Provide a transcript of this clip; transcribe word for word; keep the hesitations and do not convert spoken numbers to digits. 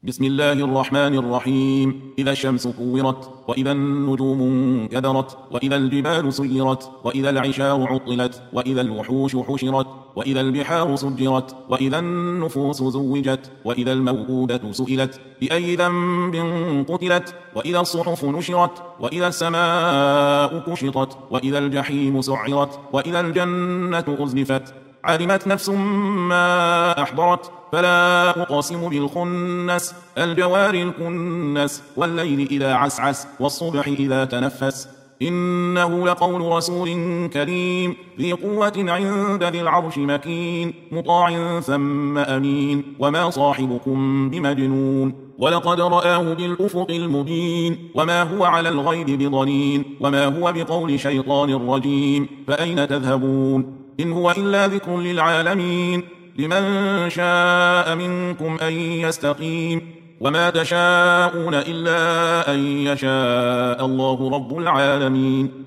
بسم الله الرحمن الرحيم. إذا الشمس كورت، وإذا النجوم انكدرت، وإذا الجبال سيرت، وإذا العشار عطلت، وإذا الوحوش حشرت، وإذا البحار سجرت، وإذا النفوس زوجت، وإذا الموءودة سئلت بأي ذنب قتلت، وإذا الصحف نشرت، وإذا السماء كشطت، وإذا الجحيم سعرت، وإذا الجنة أزلفت. علمت نفس ما أحضرت. فلا أقسم بالخنس، الجوار الكنس، والليل إذا عسعس، والصبح إذا تنفس. إنه لقول رسول كريم ذي قوة عند ذي العرش مكين، مطاع ثم أمين، وما صاحبكم بمجنون. ولقد رآه بالأفق المبين، وما هو على الغيب بضنين، وما هو بقول شيطان رجيم. فأين تذهبون؟ إن هو إلا ذكر للعالمين، لمن شاء منكم أن يستقيم. وما تشاءون إلا أن يشاء الله رب العالمين.